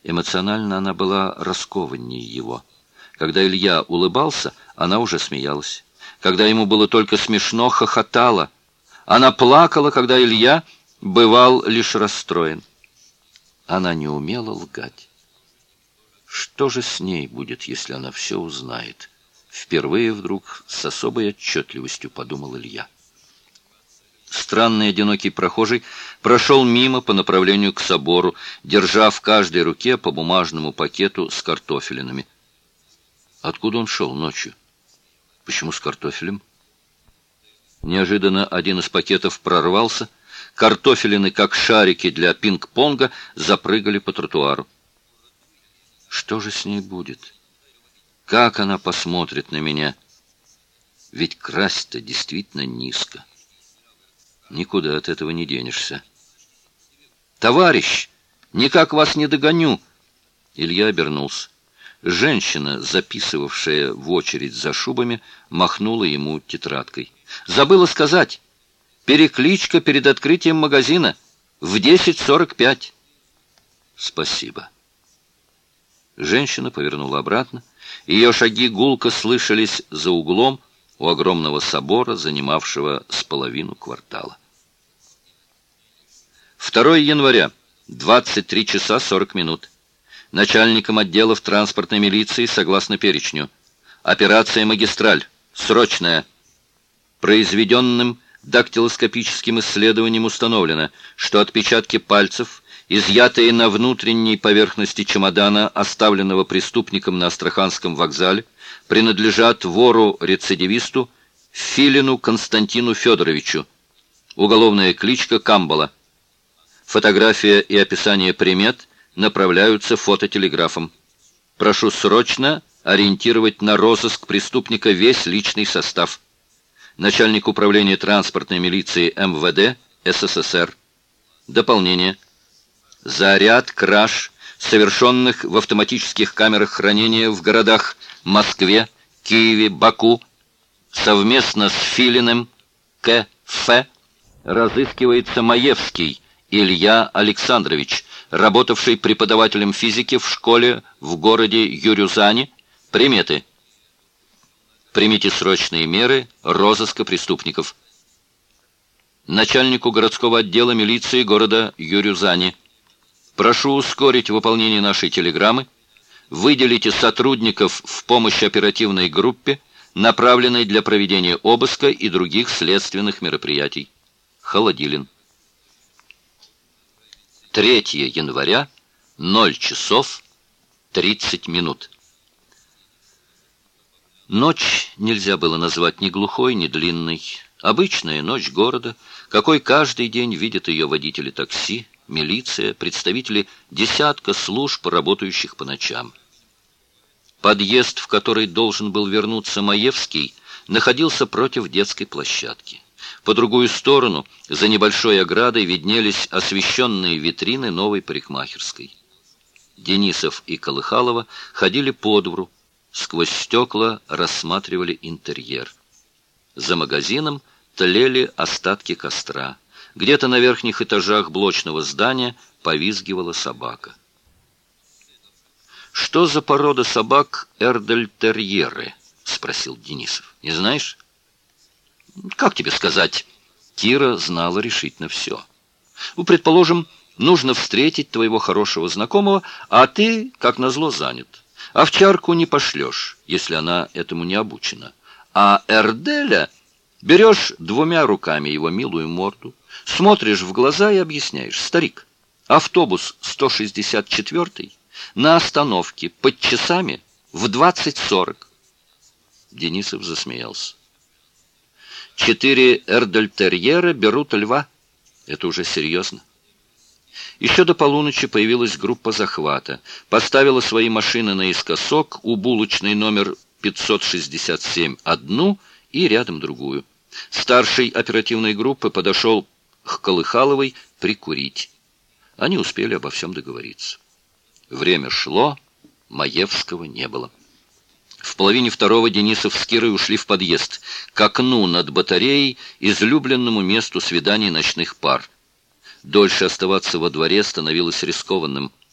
Эмоционально она была раскованнее его. Когда Илья улыбался, она уже смеялась. Когда ему было только смешно, хохотала. Она плакала, когда Илья бывал лишь расстроен. Она не умела лгать. Что же с ней будет, если она все узнает? Впервые вдруг с особой отчетливостью подумал Илья. Странный одинокий прохожий прошел мимо по направлению к собору, держа в каждой руке по бумажному пакету с картофелинами. Откуда он шел ночью? Почему с картофелем? Неожиданно один из пакетов прорвался. Картофелины, как шарики для пинг-понга, запрыгали по тротуару. Что же с ней будет? Как она посмотрит на меня? Ведь красть-то действительно низко. Никуда от этого не денешься. «Товарищ, никак вас не догоню!» Илья обернулся. Женщина, записывавшая в очередь за шубами, махнула ему тетрадкой. «Забыла сказать. Перекличка перед открытием магазина в 10:45. «Спасибо». Женщина повернула обратно. Ее шаги гулко слышались за углом у огромного собора, занимавшего с половину квартала. 2 января, 23 часа 40 минут. Начальником отделов транспортной милиции согласно перечню. Операция «Магистраль». Срочная. Произведенным дактилоскопическим исследованием установлено, что отпечатки пальцев, изъятые на внутренней поверхности чемодана, оставленного преступником на Астраханском вокзале, принадлежат вору-рецидивисту Филину Константину Федоровичу. Уголовная кличка Камбала. Фотография и описание примет направляются фототелеграфом. Прошу срочно ориентировать на розыск преступника весь личный состав. Начальник управления транспортной милиции МВД СССР. Дополнение. За ряд краж, совершенных в автоматических камерах хранения в городах Москве, Киеве, Баку, совместно с Филиным К.Ф. разыскивается Маевский Илья Александрович, работавший преподавателем физики в школе в городе Юрюзане. Приметы. Примите срочные меры розыска преступников. Начальнику городского отдела милиции города Юрюзани. Прошу ускорить выполнение нашей телеграммы. Выделите сотрудников в помощь оперативной группе, направленной для проведения обыска и других следственных мероприятий. Холодилин. 3 января, 0 часов 30 минут. Ночь нельзя было назвать ни глухой, ни длинной. Обычная ночь города, какой каждый день видят ее водители такси, милиция, представители десятка служб, работающих по ночам. Подъезд, в который должен был вернуться Маевский, находился против детской площадки. По другую сторону, за небольшой оградой, виднелись освещенные витрины новой парикмахерской. Денисов и Колыхалова ходили по двору, сквозь стекла рассматривали интерьер. За магазином тлели остатки костра. Где-то на верхних этажах блочного здания повизгивала собака. «Что за порода собак эрдельтерьеры?» — спросил Денисов. «Не знаешь?» «Как тебе сказать?» Кира знала решительно все. «Предположим, нужно встретить твоего хорошего знакомого, а ты, как назло, занят. Овчарку не пошлешь, если она этому не обучена. А эрделя берешь 2 руками его милую морду, смотришь в глаза и объясняешь: старик, автобус 164 на остановке под часами в 20:40. Денисов засмеялся. 4 эрдельтерьера берут льва. Это уже серьезно. Еще до полуночи появилась группа захвата. Поставила свои машины наискосок, у булочной номер 567 одну и рядом другую. Старший оперативной группы подошел к Колыхаловой прикурить. Они успели обо всем договориться. Время шло, Маевского не было. В 1:30 Денисов с Кирой ушли в подъезд, к окну над батареей, излюбленному месту свиданий ночных пар. Дольше оставаться во дворе становилось рискованным.